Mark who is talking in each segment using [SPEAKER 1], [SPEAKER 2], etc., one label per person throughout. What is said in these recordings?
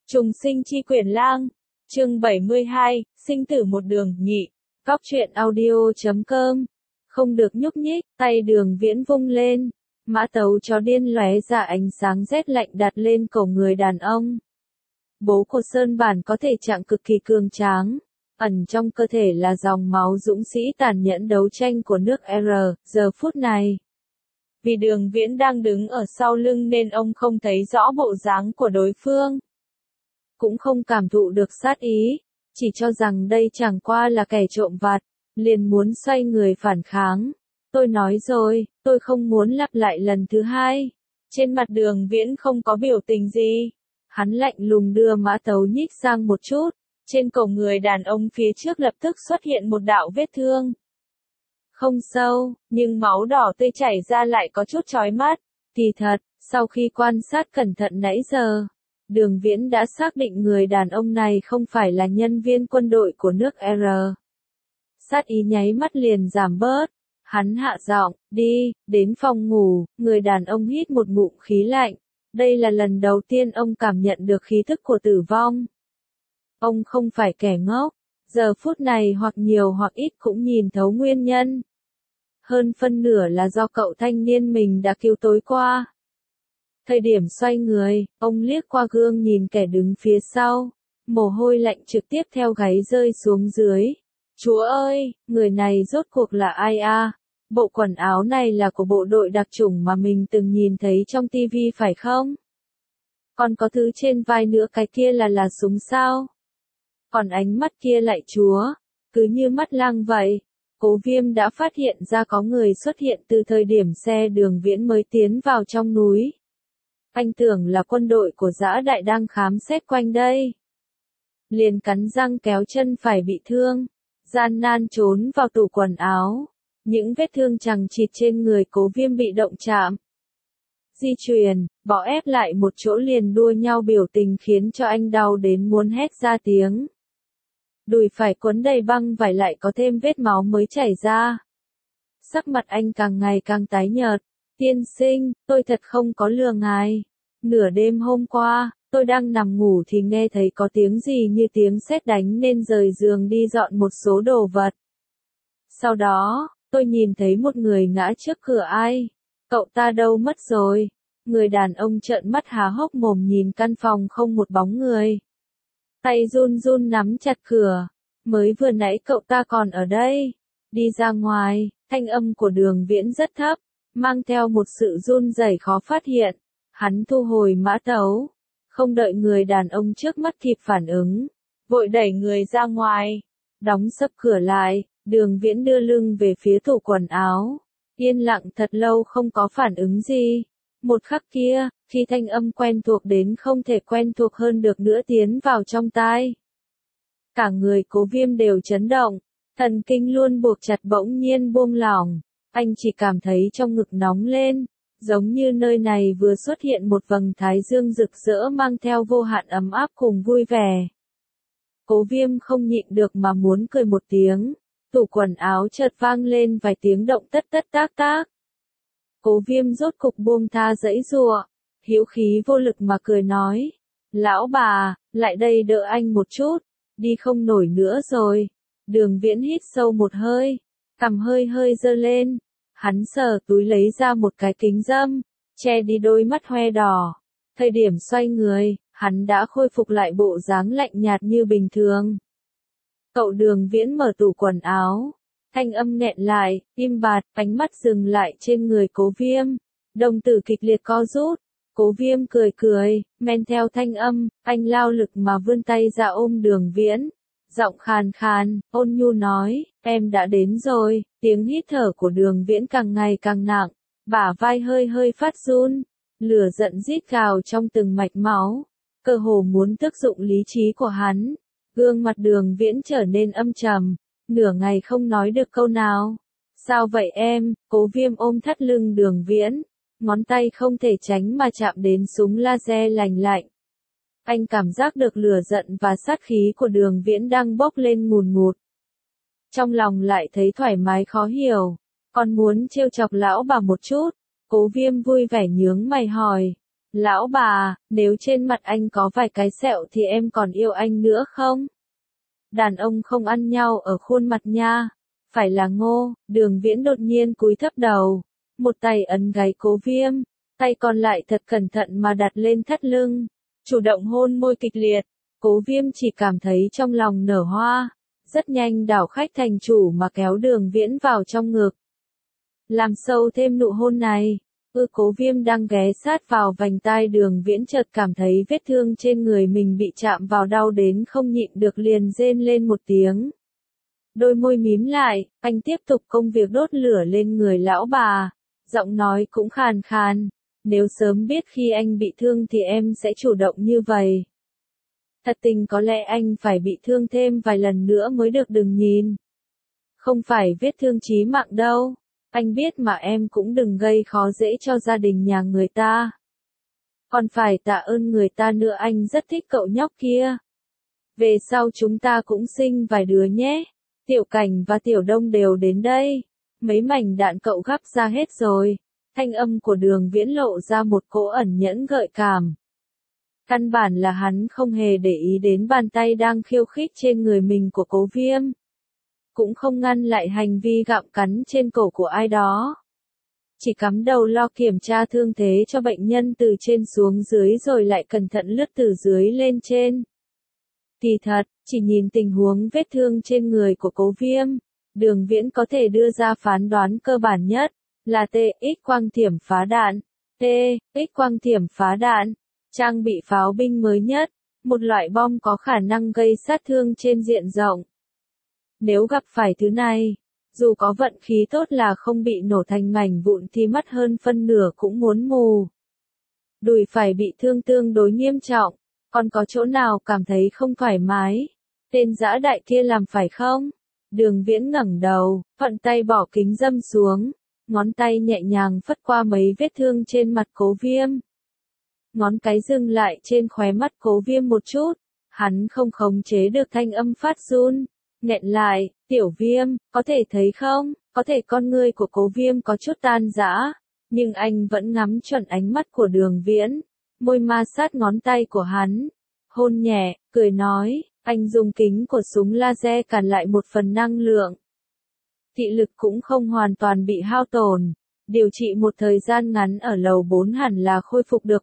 [SPEAKER 1] Trùng sinh chi quyền lang, chương 72, sinh tử một đường nhị, Góc truyện audio.com. Không được nhúc nhích, tay Đường Viễn vung lên, mã tấu chó điên lóe ra ánh sáng rét lạnh đặt lên cổ người đàn ông. Bố của Sơn Bản có thể trạng cực kỳ cường tráng, ẩn trong cơ thể là dòng máu dũng sĩ tàn nhẫn đấu tranh của nước R, giờ phút này. Vì Đường Viễn đang đứng ở sau lưng nên ông không thấy rõ bộ dáng của đối phương. Cũng không cảm thụ được sát ý, chỉ cho rằng đây chẳng qua là kẻ trộm vặt, liền muốn xoay người phản kháng. Tôi nói rồi, tôi không muốn lặp lại lần thứ hai. Trên mặt Đường Viễn không có biểu tình gì. Hắn lạnh lùng đưa mã tấu nhích sang một chút, trên cổ người đàn ông phía trước lập tức xuất hiện một đạo vết thương. Không sâu, nhưng máu đỏ tươi chảy ra lại có chút chói mắt. Thì thật, sau khi quan sát cẩn thận nãy giờ, Đường Viễn đã xác định người đàn ông này không phải là nhân viên quân đội của nước R. Sát ý nháy mắt liền giảm bớt. Hắn hạ giọng, đi, đến phòng ngủ, người đàn ông hít một ngụm khí lạnh. Đây là lần đầu tiên ông cảm nhận được khí thức của tử vong. Ông không phải kẻ ngốc, giờ phút này hoặc nhiều hoặc ít cũng nhìn thấu nguyên nhân. Hơn phân nửa là do cậu thanh niên mình đã cứu tối qua. Thời điểm xoay người, ông liếc qua gương nhìn kẻ đứng phía sau. Mồ hôi lạnh trực tiếp theo gáy rơi xuống dưới. Chúa ơi, người này rốt cuộc là ai a? Bộ quần áo này là của bộ đội đặc chủng mà mình từng nhìn thấy trong tivi phải không? Còn có thứ trên vai nữa, cái kia là súng sao? Còn ánh mắt kia lại chúa, cứ như mắt lang vậy. Cố Viêm đã phát hiện ra có người xuất hiện từ thời điểm xe Đường Viễn mới tiến vào trong núi. Anh tưởng là quân đội của Dã Đại đang khám xét quanh đây. Liền cắn răng kéo chân phải bị thương, gian nan trốn vào tủ quần áo. Những vết thương chằng chịt trên người Cố Viêm bị động chạm. Di truyền, bỏ ép lại một chỗ liền đua nhau biểu tình khiến cho anh đau đến muốn hét ra tiếng. Đùi phải quấn đầy băng vải lại có thêm vết máu mới chảy ra. Sắc mặt anh càng ngày càng tái nhợt. Tiên sinh, tôi thật không có lừa ngài. Nửa đêm hôm qua, tôi đang nằm ngủ thì nghe thấy có tiếng gì như tiếng sét đánh nên rời giường đi dọn một số đồ vật. Sau đó, tôi nhìn thấy một người ngã trước cửa ai. Cậu ta đâu mất rồi? Người đàn ông trợn mắt há hốc mồm nhìn căn phòng không một bóng người. Tay run run nắm chặt cửa. Mới vừa nãy cậu ta còn ở đây. Đi ra ngoài, thanh âm của Đường Viễn rất thấp, mang theo một sự run rẩy khó phát hiện. Hắn thu hồi mã tấu. Không đợi người đàn ông trước mắt kịp phản ứng, vội đẩy người ra ngoài. Đóng sập cửa lại, Đường Viễn đưa lưng về phía tủ quần áo. Yên lặng thật lâu không có phản ứng gì. Một khắc kia, khi thanh âm quen thuộc đến không thể quen thuộc hơn được nữa tiến vào trong tai. Cả người Cố Viêm đều chấn động, thần kinh luôn buộc chặt bỗng nhiên buông lỏng. Anh chỉ cảm thấy trong ngực nóng lên, giống như nơi này vừa xuất hiện một vầng thái dương rực rỡ mang theo vô hạn ấm áp cùng vui vẻ. Cố Viêm không nhịn được mà muốn cười một tiếng. Tủ quần áo chợt vang lên vài tiếng động tất tất tác tác. Cố Viêm rốt cục buông tha giãy giụa, hữu khí vô lực mà cười nói. Lão bà, lại đây đỡ anh một chút, đi không nổi nữa rồi. Đường Viễn hít sâu một hơi, cằm hơi hơi giơ lên. Hắn sờ túi lấy ra một cái kính râm, che đi đôi mắt hoe đỏ. Thời điểm xoay người, hắn đã khôi phục lại bộ dáng lạnh nhạt như bình thường. Cậu Đường Viễn mở tủ quần áo. Thanh âm nghẹn lại, im bặt, ánh mắt dừng lại trên người Cố Viêm. Đồng tử kịch liệt co rút. Cố Viêm cười cười, men theo thanh âm, anh lao lực mà vươn tay ra ôm Đường Viễn. Giọng khàn khàn, ôn nhu nói, em đã đến rồi. Tiếng hít thở của Đường Viễn càng ngày càng nặng, bả vai hơi hơi phát run. Lửa giận rít gào trong từng mạch máu, cơ hồ muốn tước dụng lý trí của hắn. Gương mặt Đường Viễn trở nên âm trầm, nửa ngày không nói được câu nào. Sao vậy em? Cố Viêm ôm thắt lưng Đường Viễn, ngón tay không thể tránh mà chạm đến súng laser lành lạnh. Anh cảm giác được lửa giận và sát khí của Đường Viễn đang bốc lên ngùn ngụt. Trong lòng lại thấy thoải mái khó hiểu, còn muốn trêu chọc lão bà một chút. Cố Viêm vui vẻ nhướng mày hỏi, Lão bà, nếu trên mặt anh có vài cái sẹo thì em còn yêu anh nữa không? Đàn ông không ăn nhau ở khuôn mặt nha. Phải là ngô. Đường Viễn đột nhiên cúi thấp đầu. Một tay ấn gáy Cố Viêm. Tay còn lại thật cẩn thận mà đặt lên thắt lưng. Chủ động hôn môi kịch liệt. Cố Viêm chỉ cảm thấy trong lòng nở hoa. Rất nhanh đảo khách thành chủ mà kéo Đường Viễn vào trong ngực. Làm sâu thêm nụ hôn này. Cố Viêm đang ghé sát vào vành tai Đường Viễn chợt cảm thấy vết thương trên người mình bị chạm vào đau đến không nhịn được liền rên lên một tiếng. Đôi môi mím lại, anh tiếp tục công việc đốt lửa lên người lão bà. Giọng nói cũng khàn khàn. Nếu sớm biết khi anh bị thương thì em sẽ chủ động như vậy. Thật tình có lẽ anh phải bị thương thêm vài lần nữa mới được đừng nhìn. Không phải vết thương chí mạng đâu. Anh biết mà em cũng đừng gây khó dễ cho gia đình nhà người ta. Còn phải tạ ơn người ta nữa, anh rất thích cậu nhóc kia. Về sau chúng ta cũng sinh vài đứa nhé. Tiểu Cảnh và Tiểu Đông đều đến đây. Mấy mảnh đạn cậu gắp ra hết rồi. Thanh âm của Đường Viễn lộ ra một cỗ ẩn nhẫn gợi cảm. Căn bản là hắn không hề để ý đến bàn tay đang khiêu khích trên người mình của Cố Viêm. Cũng không ngăn lại hành vi gặm cắn trên cổ của ai đó. Chỉ cắm đầu lo kiểm tra thương thế cho bệnh nhân từ trên xuống dưới rồi lại cẩn thận lướt từ dưới lên trên. Kỳ thật, chỉ nhìn tình huống vết thương trên người của Cố Viêm, Đường Viễn có thể đưa ra phán đoán cơ bản nhất, là TX quang thiểm phá đạn. TX quang thiểm phá đạn, trang bị pháo binh mới nhất, một loại bom có khả năng gây sát thương trên diện rộng. Nếu gặp phải thứ này, dù có vận khí tốt là không bị nổ thành mảnh vụn thì mất hơn phân nửa cũng muốn mù. Đùi phải bị thương tương đối nghiêm trọng, còn có chỗ nào cảm thấy không thoải mái? Tên dã đại kia làm phải không? Đường Viễn ngẩng đầu, thuận tay bỏ kính dâm xuống, ngón tay nhẹ nhàng phất qua mấy vết thương trên mặt Cố Viêm. Ngón cái dừng lại trên khóe mắt Cố Viêm một chút, hắn không khống chế được thanh âm phát run. Nghẹn lại, Tiểu Viêm, có thể thấy không, có thể con ngươi của Cố Viêm có chút tan rã, nhưng anh vẫn ngắm chuẩn ánh mắt của Đường Viễn, môi ma sát ngón tay của hắn, hôn nhẹ, cười nói, anh dùng kính của súng laser cản lại một phần năng lượng. Thị lực cũng không hoàn toàn bị hao tổn, điều trị một thời gian ngắn ở lầu 4 hẳn là khôi phục được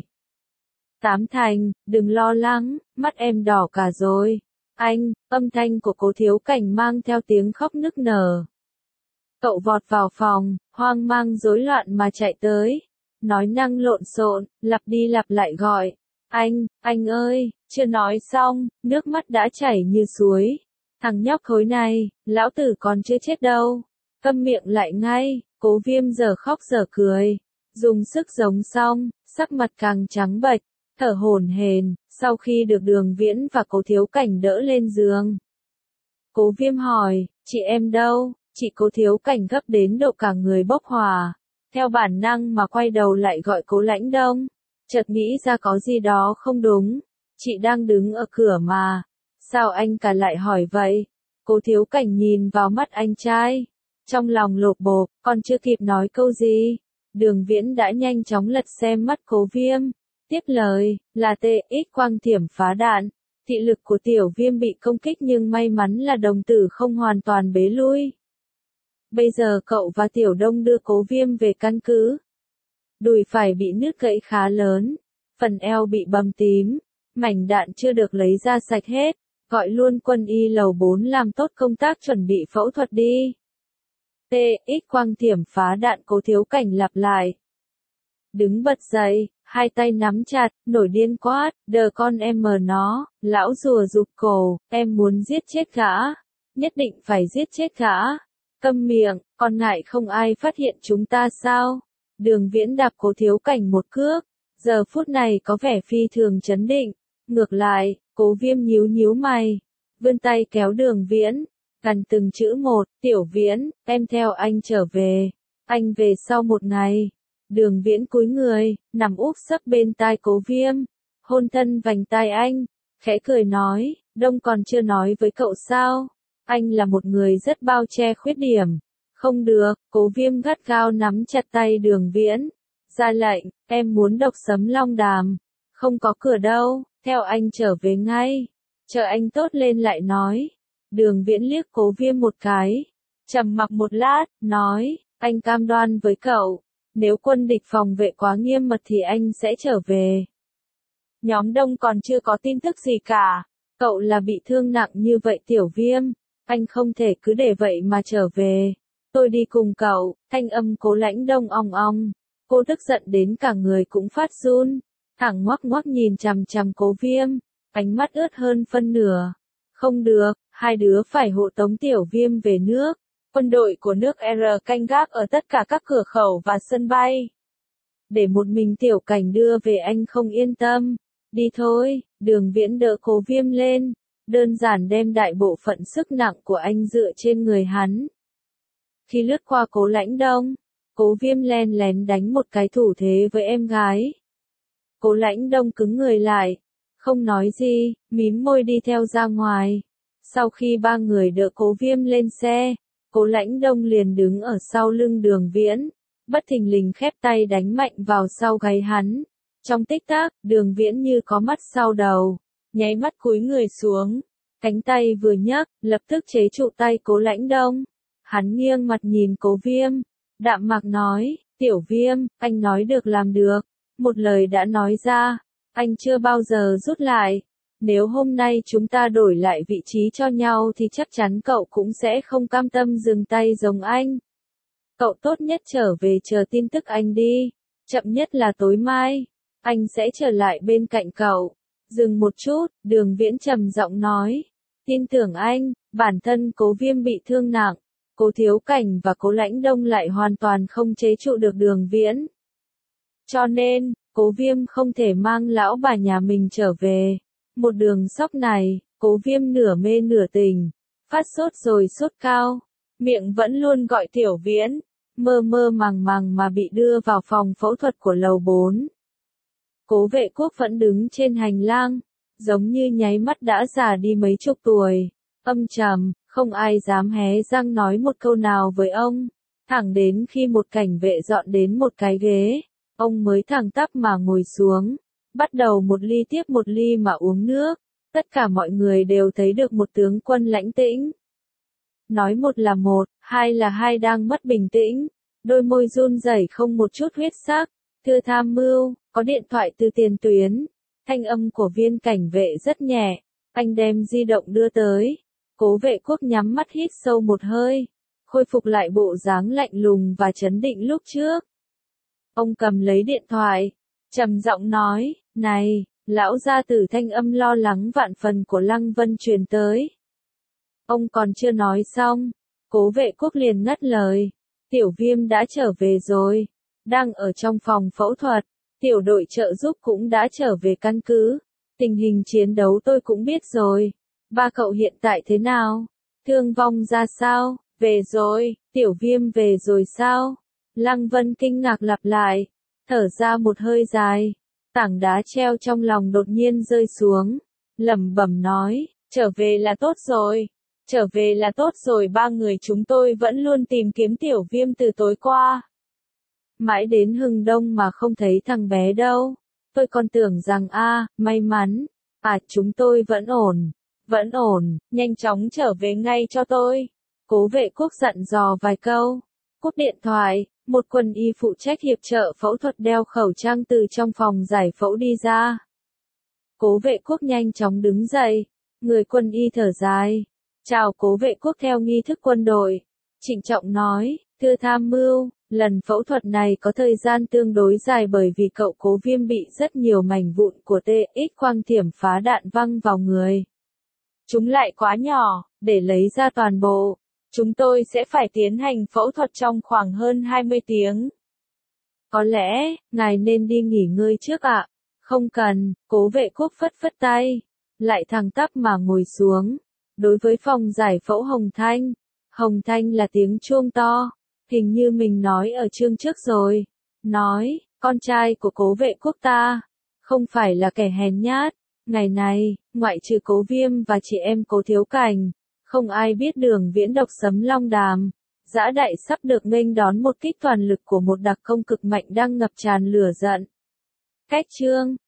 [SPEAKER 1] 7-8 thành, đừng lo lắng, mắt em đỏ cả rồi. Anh, âm thanh của Cố Thiếu Cảnh mang theo tiếng khóc nức nở. Cậu vọt vào phòng, hoang mang rối loạn mà chạy tới. Nói năng lộn xộn, lặp đi lặp lại gọi. Anh ơi, chưa nói xong, nước mắt đã chảy như suối. Thằng nhóc khối này, lão tử còn chưa chết đâu. Câm miệng lại ngay, Cố Viêm giờ khóc giờ cười. Dùng sức giống xong, sắc mặt càng trắng bệch. Thở hổn hển, sau khi được Đường Viễn và Cố Thiếu Cảnh đỡ lên giường. Cố Viêm hỏi, chị em đâu? Chị Cố Thiếu Cảnh gấp đến độ cả người bốc hỏa. Theo bản năng mà quay đầu lại gọi Cố Lãnh Đông. Chợt nghĩ ra có gì đó không đúng. Chị đang đứng ở cửa mà. Sao anh cả lại hỏi vậy? Cố Thiếu Cảnh nhìn vào mắt anh trai. Trong lòng lột bột, còn chưa kịp nói câu gì. Đường Viễn đã nhanh chóng lật xem mắt Cố Viêm. Tiếp lời, là TX quang thiểm phá đạn. Thị lực của Tiểu Viêm bị công kích nhưng may mắn là đồng tử không hoàn toàn bế lui. Bây giờ cậu và Tiểu Đông đưa Cố Viêm về căn cứ. Đùi phải bị nứt gãy khá lớn. Phần eo bị bầm tím. Mảnh đạn chưa được lấy ra sạch hết. Gọi luôn quân y lầu 4 làm tốt công tác chuẩn bị phẫu thuật đi. TX quang thiểm phá đạn, Cố Thiếu Cảnh lặp lại. Đứng bật dậy, hai tay nắm chặt, nổi điên quát, đờ con em mờ nó, lão rùa rụt cổ, em muốn giết chết gã, nhất định phải giết chết gã. Câm miệng, còn ngại không ai phát hiện chúng ta sao? Đường Viễn đạp Cố Thiếu Cảnh một cước, giờ phút này có vẻ phi thường chấn định. Ngược lại, Cố Viêm nhíu nhíu mày, vươn tay kéo Đường Viễn, gần từng chữ một, Tiểu Viễn, em theo anh trở về. Anh về sau một ngày. Đường Viễn cúi người, nằm úp sấp bên tai Cố Viêm, hôn thân vành tai anh, khẽ cười nói, Đông còn chưa nói với cậu sao? Anh là một người rất bao che khuyết điểm. Không được, Cố Viêm gắt gao nắm chặt tay Đường Viễn, ra lệnh, em muốn độc sấm long đàm. Không có cửa đâu, theo anh trở về ngay. Chờ anh tốt lên lại nói. Đường Viễn liếc Cố Viêm một cái. Trầm mặc một lát, nói, anh cam đoan với cậu. Nếu quân địch phòng vệ quá nghiêm mật thì anh sẽ trở về. Nhóm Đông còn chưa có tin tức gì cả. Cậu là bị thương nặng như vậy Tiểu Viêm. Anh không thể cứ để vậy mà trở về. Tôi đi cùng cậu, thanh âm Cố Lãnh Đông ong ong. Cô tức giận đến cả người cũng phát run. Thẳng ngoắc ngoắc nhìn chằm chằm Cố Viêm. Ánh mắt ướt hơn phân nửa. Không được, hai đứa phải hộ tống Tiểu Viêm về nước. Quân đội của nước R canh gác ở tất cả các cửa khẩu và sân bay. Để một mình Tiểu Cảnh đưa về anh không yên tâm. Đi thôi, Đường Viễn đỡ Cố Viêm lên. Đơn giản đem đại bộ phận sức nặng của anh dựa trên người hắn. Khi lướt qua Cố Lãnh Đông, Cố Viêm len lén đánh một cái thủ thế với em gái. Cố Lãnh Đông cứng người lại, không nói gì, mím môi đi theo ra ngoài. Sau khi ba người đỡ Cố Viêm lên xe, Cố Lãnh Đông liền đứng ở sau lưng Đường Viễn, bất thình lình khép tay đánh mạnh vào sau gáy hắn. Trong tích tắc, Đường Viễn như có mắt sau đầu, nháy mắt cúi người xuống, cánh tay vừa nhấc, lập tức chế trụ tay Cố Lãnh Đông. Hắn nghiêng mặt nhìn Cố Viêm, đạm mạc nói, Tiểu Viêm, anh nói được làm được. Một lời đã nói ra, anh chưa bao giờ rút lại. Nếu hôm nay chúng ta đổi lại vị trí cho nhau thì chắc chắn cậu cũng sẽ không cam tâm dừng tay giống anh. Cậu tốt nhất trở về chờ tin tức anh đi. Chậm nhất là tối mai, anh sẽ trở lại bên cạnh cậu. Dừng một chút, Đường Viễn trầm giọng nói. Tin tưởng anh, bản thân Cố Viêm bị thương nặng. Cố Thiếu Cảnh và Cố Lãnh Đông lại hoàn toàn không chế trụ được Đường Viễn. Cho nên, Cố Viêm không thể mang lão bà nhà mình trở về. Một đường sóc này, Cố Viêm nửa mê nửa tình, phát sốt rồi sốt cao, miệng vẫn luôn gọi Tiểu Viễn, mơ mơ màng màng mà bị đưa vào phòng phẫu thuật của lầu 4. Cố Vệ Quốc vẫn đứng trên hành lang, giống như nháy mắt đã già đi mấy chục tuổi, âm trầm, không ai dám hé răng nói một câu nào với ông, thẳng đến khi một cảnh vệ dọn đến một cái ghế, ông mới thẳng tắp mà ngồi xuống, bắt đầu một ly tiếp một ly mà uống nước, tất cả mọi người đều thấy được một tướng quân lãnh tĩnh. Nói một là một, hai là hai đang mất bình tĩnh, đôi môi run rẩy không một chút huyết sắc. Thưa tham mưu, có điện thoại từ tiền tuyến. Thanh âm của viên cảnh vệ rất nhẹ, anh đem di động đưa tới. Cố Vệ Quốc nhắm mắt hít sâu một hơi, khôi phục lại bộ dáng lạnh lùng và trấn định lúc trước. Ông cầm lấy điện thoại, trầm giọng nói, này, lão gia tử thanh âm lo lắng vạn phần của Lăng Vân truyền tới. Ông còn chưa nói xong, Cố Vệ Quốc liền ngắt lời, Tiểu Viêm đã trở về rồi, đang ở trong phòng phẫu thuật, tiểu đội trợ giúp cũng đã trở về căn cứ, tình hình chiến đấu tôi cũng biết rồi, ba cậu hiện tại thế nào, thương vong ra sao, về rồi, Tiểu Viêm về rồi sao? Lăng Vân kinh ngạc lặp lại, thở ra một hơi dài, tảng đá treo trong lòng đột nhiên rơi xuống, lẩm bẩm nói, trở về là tốt rồi, trở về là tốt rồi, ba người chúng tôi vẫn luôn tìm kiếm Tiểu Viêm từ tối qua. Mãi đến hừng đông mà không thấy thằng bé đâu, tôi còn tưởng rằng may mắn, chúng tôi vẫn ổn, nhanh chóng trở về ngay cho tôi. Cố Vệ Quốc dặn dò vài câu, cúp điện thoại, một quân y phụ trách hiệp trợ phẫu thuật đeo khẩu trang từ trong phòng giải phẫu đi ra. Cố Vệ Quốc nhanh chóng đứng dậy, người quân y thở dài, chào Cố Vệ Quốc theo nghi thức quân đội, trịnh trọng nói, thưa tham mưu, lần phẫu thuật này có thời gian tương đối dài bởi vì cậu Cố Viêm bị rất nhiều mảnh vụn của TX quang thiểm phá đạn văng vào người. Chúng lại quá nhỏ, để lấy ra toàn bộ. Chúng tôi sẽ phải tiến hành phẫu thuật trong khoảng hơn 20 tiếng. Có lẽ, ngài nên đi nghỉ ngơi trước ạ. Không cần, Cố Vệ Quốc phất phất tay, lại thẳng tắp mà ngồi xuống. Đối với phòng giải phẫu Hồng Thanh là tiếng chuông to, hình như mình nói ở chương trước rồi. Nói, con trai của Cố Vệ Quốc ta, không phải là kẻ hèn nhát. Ngày này, ngoại trừ Cố Viêm và chị em Cố Thiếu Cảnh, không ai biết Đường Viễn độc sấm long đàm. Dã Đại sắp được nghênh đón một kích toàn lực của một đặc công cực mạnh đang ngập tràn lửa giận. Cách chương